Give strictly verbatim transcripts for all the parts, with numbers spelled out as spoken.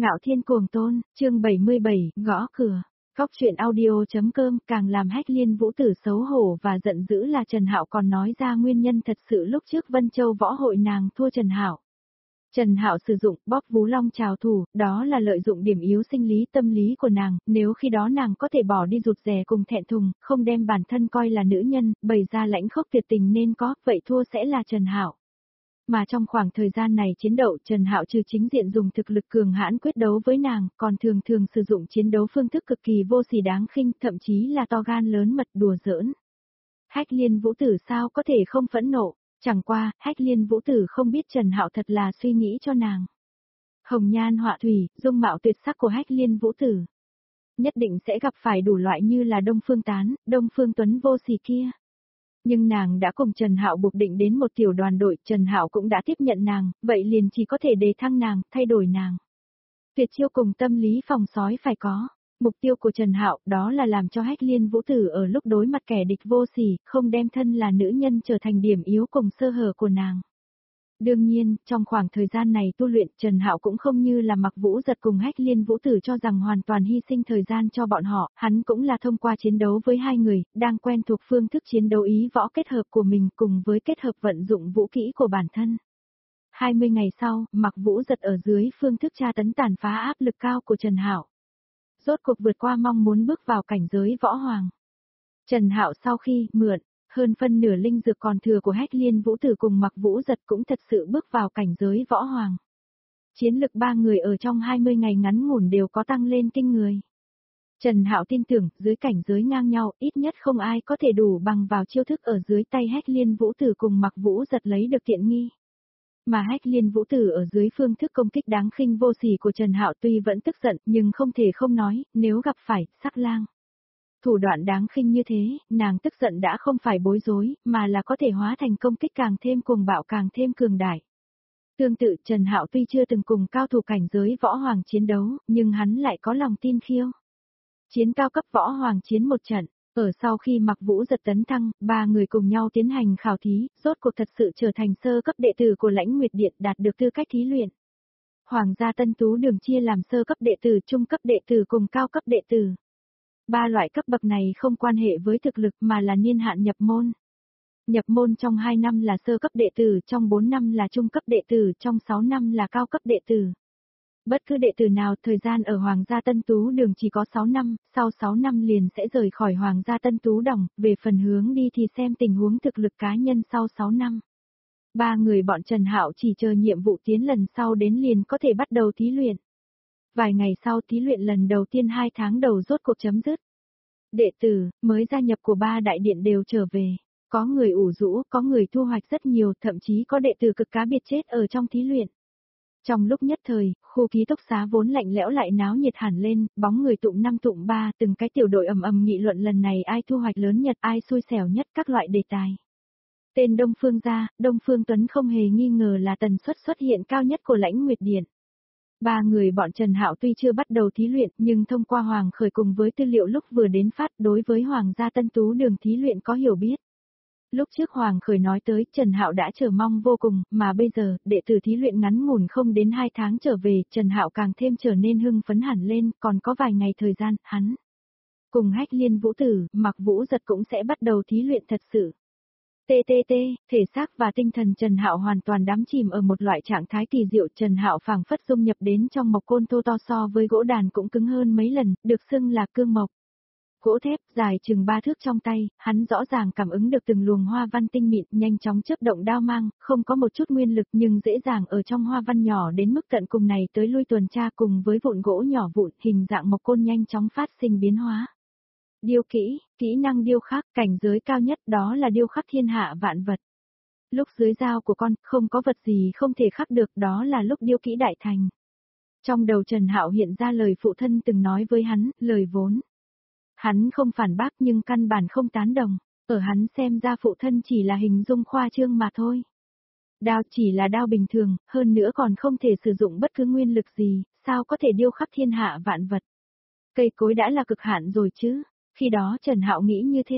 Ngạo Thiên Cuồng Tôn, chương bảy mươi bảy, gõ cửa. Cóc truyện audio.com càng làm Hách Liên Vũ Tử xấu hổ và giận dữ là Trần Hạo còn nói ra nguyên nhân thật sự lúc trước Vân Châu võ hội nàng thua Trần Hạo. Trần Hạo sử dụng bóp vú long trào thủ, đó là lợi dụng điểm yếu sinh lý tâm lý của nàng, nếu khi đó nàng có thể bỏ đi rụt rè cùng thẹn thùng, không đem bản thân coi là nữ nhân, bày ra lãnh khốc tuyệt tình nên có, vậy thua sẽ là Trần Hạo. Mà trong khoảng thời gian này chiến đấu, Trần Hạo trừ chính diện dùng thực lực cường hãn quyết đấu với nàng, còn thường thường sử dụng chiến đấu phương thức cực kỳ vô sỉ đáng khinh, thậm chí là to gan lớn mật đùa giỡn. Hách Liên Vũ Tử sao có thể không phẫn nộ, chẳng qua, Hách Liên Vũ Tử không biết Trần Hạo thật là suy nghĩ cho nàng. Hồng nhan họa thủy, dung mạo tuyệt sắc của Hách Liên Vũ Tử. Nhất định sẽ gặp phải đủ loại như là Đông Phương Tán, Đông Phương Tuấn vô sỉ kia. Nhưng nàng đã cùng Trần Hạo buộc định đến một tiểu đoàn đội, Trần Hạo cũng đã tiếp nhận nàng, vậy liền chỉ có thể đề thăng nàng, thay đổi nàng. Tuyệt chiêu cùng tâm lý phòng sói phải có. Mục tiêu của Trần Hạo đó là làm cho Hách Liên Vũ Tử ở lúc đối mặt kẻ địch vô sỉ, không đem thân là nữ nhân trở thành điểm yếu cùng sơ hở của nàng. Đương nhiên, trong khoảng thời gian này tu luyện, Trần Hạo cũng không như là Mặc Vũ Giật cùng Hách Liên Vũ Tử cho rằng hoàn toàn hy sinh thời gian cho bọn họ, hắn cũng là thông qua chiến đấu với hai người, đang quen thuộc phương thức chiến đấu ý võ kết hợp của mình cùng với kết hợp vận dụng vũ kỹ của bản thân. hai mươi ngày sau, Mặc Vũ Giật ở dưới phương thức tra tấn tàn phá áp lực cao của Trần Hạo. Rốt cuộc vượt qua mong muốn bước vào cảnh giới võ hoàng. Trần Hạo sau khi mượn hơn phân nửa linh dược còn thừa của Hách Liên Vũ Tử cùng Mặc Vũ Giật cũng thật sự bước vào cảnh giới võ hoàng. Chiến lực ba người ở trong hai mươi ngày ngắn ngủn đều có tăng lên kinh người. Trần Hạo tin tưởng, dưới cảnh giới ngang nhau, ít nhất không ai có thể đủ bằng vào chiêu thức ở dưới tay Hách Liên Vũ Tử cùng Mặc Vũ Giật lấy được tiện nghi. Mà Hách Liên Vũ Tử ở dưới phương thức công kích đáng khinh vô sỉ của Trần Hạo tuy vẫn tức giận, nhưng không thể không nói, nếu gặp phải Sắc Lang. Thủ đoạn đáng khinh như thế, nàng tức giận đã không phải bối rối, mà là có thể hóa thành công kích càng thêm cuồng bạo càng thêm cường đại. Tương tự Trần Hạo tuy chưa từng cùng cao thủ cảnh giới võ hoàng chiến đấu, nhưng hắn lại có lòng tin khiêu. Chiến cao cấp võ hoàng chiến một trận, ở sau khi Mặc Vũ Giật tấn thăng, ba người cùng nhau tiến hành khảo thí, rốt cuộc thật sự trở thành sơ cấp đệ tử của Lãnh Nguyệt Điện đạt được tư cách thí luyện. Hoàng gia Tân Tú Đường chia làm sơ cấp đệ tử, trung cấp đệ tử cùng cao cấp đệ tử. Ba loại cấp bậc này không quan hệ với thực lực mà là niên hạn nhập môn. Nhập môn trong hai năm là sơ cấp đệ tử, trong bốn năm là trung cấp đệ tử, trong sáu năm là cao cấp đệ tử. Bất cứ đệ tử nào thời gian ở Hoàng gia Tân Tú Đường chỉ có sáu năm, sau sáu năm liền sẽ rời khỏi Hoàng gia Tân Tú Đồng, về phần hướng đi thì xem tình huống thực lực cá nhân sau sáu năm. Ba người bọn Trần Hạo chỉ chờ nhiệm vụ tiến lần sau đến liền có thể bắt đầu thí luyện. Vài ngày sau thí luyện lần đầu tiên hai tháng đầu rốt cuộc chấm dứt. Đệ tử, mới gia nhập của ba đại điện đều trở về. Có người ủ rũ, có người thu hoạch rất nhiều, thậm chí có đệ tử cực cá biệt chết ở trong thí luyện. Trong lúc nhất thời, khu ký túc xá vốn lạnh lẽo lại náo nhiệt hẳn lên, bóng người tụng năm tụng ba, từng cái tiểu đội ầm ầm nghị luận lần này ai thu hoạch lớn nhất, ai xui xẻo nhất, các loại đề tài. Tên Đông Phương gia, Đông Phương Tuấn không hề nghi ngờ là tần suất xuất hiện cao nhất của Lãnh Nguyệt Điện. Ba người bọn Trần Hạo tuy chưa bắt đầu thí luyện, nhưng thông qua Hoàng Khởi cùng với tư liệu lúc vừa đến phát đối với Hoàng gia Tân Tú Đường thí luyện có hiểu biết. Lúc trước Hoàng Khởi nói tới, Trần Hạo đã chờ mong vô cùng, mà bây giờ, đệ tử thí luyện ngắn ngủn không đến hai tháng trở về, Trần Hạo càng thêm trở nên hưng phấn hẳn lên, còn có vài ngày thời gian, hắn cùng Hách Liên Vũ Tử, Mặc Vũ Giật cũng sẽ bắt đầu thí luyện thật sự. tê tê tê, thể xác và tinh thần Trần Hạo hoàn toàn đắm chìm ở một loại trạng thái kỳ diệu, Trần Hạo phảng phất dung nhập đến trong mộc côn thô to so với gỗ đàn cũng cứng hơn mấy lần, được xưng là cương mộc. Gỗ thép dài chừng ba thước trong tay, hắn rõ ràng cảm ứng được từng luồng hoa văn tinh mịn, nhanh chóng chớp động đao mang, không có một chút nguyên lực nhưng dễ dàng ở trong hoa văn nhỏ đến mức tận cùng này tới lui tuần tra cùng với vụn gỗ nhỏ vụn, hình dạng mộc côn nhanh chóng phát sinh biến hóa. Điêu kỹ, kỹ năng điêu khắc, cảnh giới cao nhất đó là điêu khắc thiên hạ vạn vật. Lúc dưới dao của con, không có vật gì không thể khắc được, đó là lúc điêu kỹ đại thành. Trong đầu Trần Hạo hiện ra lời phụ thân từng nói với hắn, lời vốn. Hắn không phản bác nhưng căn bản không tán đồng, ở hắn xem ra phụ thân chỉ là hình dung khoa trương mà thôi. Đao chỉ là đao bình thường, hơn nữa còn không thể sử dụng bất cứ nguyên lực gì, sao có thể điêu khắc thiên hạ vạn vật. Cây cối đã là cực hạn rồi chứ. Khi đó Trần Hạo nghĩ như thế,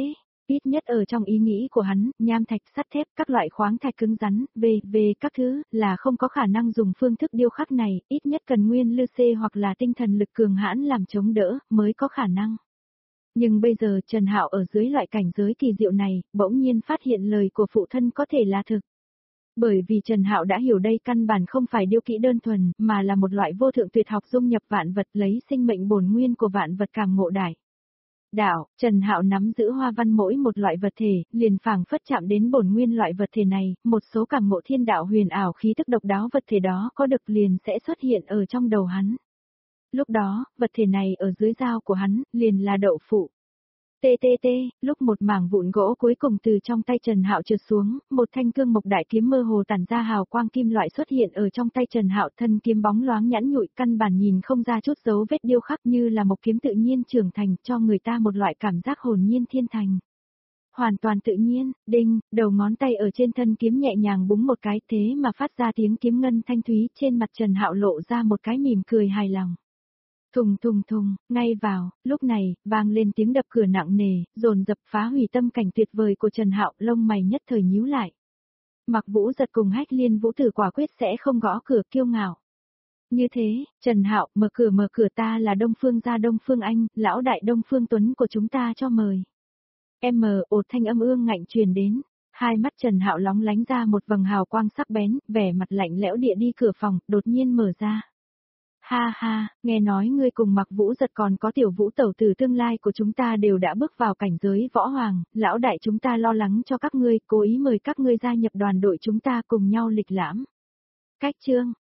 Ít nhất ở trong ý nghĩ của hắn, nham thạch, sắt thép, các loại khoáng thạch cứng rắn, về, về các thứ, là không có khả năng dùng phương thức điêu khắc này, ít nhất cần nguyên lư xê hoặc là tinh thần lực cường hãn làm chống đỡ, mới có khả năng. Nhưng bây giờ Trần Hạo ở dưới loại cảnh giới kỳ diệu này, bỗng nhiên phát hiện lời của phụ thân có thể là thực. Bởi vì Trần Hạo đã hiểu đây căn bản không phải điêu kỹ đơn thuần, mà là một loại vô thượng tuyệt học dung nhập vạn vật lấy sinh mệnh bổn nguyên của vạn vật càng ngộ đại. Đạo, Trần Hạo nắm giữ hoa văn mỗi một loại vật thể, liền phảng phất chạm đến bổn nguyên loại vật thể này, một số càng ngộ thiên đạo huyền ảo khí tức độc đáo vật thể đó có được liền sẽ xuất hiện ở trong đầu hắn. Lúc đó, vật thể này ở dưới dao của hắn, liền là đậu phụ. Tê tê tê, lúc một mảng vụn gỗ cuối cùng từ trong tay Trần Hạo trượt xuống, một thanh cương mộc đại kiếm mơ hồ tản ra hào quang kim loại xuất hiện ở trong tay Trần Hạo, thân kiếm bóng loáng nhẵn nhụi, căn bản nhìn không ra chút dấu vết điêu khắc, như là một kiếm tự nhiên trưởng thành, cho người ta một loại cảm giác hồn nhiên thiên thành. Hoàn toàn tự nhiên, đinh, đầu ngón tay ở trên thân kiếm nhẹ nhàng búng một cái, thế mà phát ra tiếng kiếm ngân thanh thúy, trên mặt Trần Hạo lộ ra một cái mỉm cười hài lòng. Thùng thùng thùng, ngay vào, lúc này, vang lên tiếng đập cửa nặng nề, dồn dập phá hủy tâm cảnh tuyệt vời của Trần Hạo, lông mày nhất thời nhíu lại. Mặc Vũ Giật cùng Hách Liên Vũ Tử quả quyết sẽ không gõ cửa kiêu ngạo. Như thế, Trần Hạo, mở cửa mở cửa, ta là Đông Phương gia Đông Phương Anh, lão đại Đông Phương Tuấn của chúng ta cho mời. Em mờ, ột thanh âm ương ngạnh truyền đến, hai mắt Trần Hạo lóng lánh ra một vầng hào quang sắc bén, vẻ mặt lạnh lẽo địa đi cửa phòng, đột nhiên mở ra. Ha ha, nghe nói ngươi cùng Mặc Vũ Giật còn có tiểu Vũ tẩu tử tương lai của chúng ta đều đã bước vào cảnh giới võ hoàng, lão đại chúng ta lo lắng cho các ngươi, cố ý mời các ngươi gia nhập đoàn đội chúng ta cùng nhau lịch lãm. Cách chương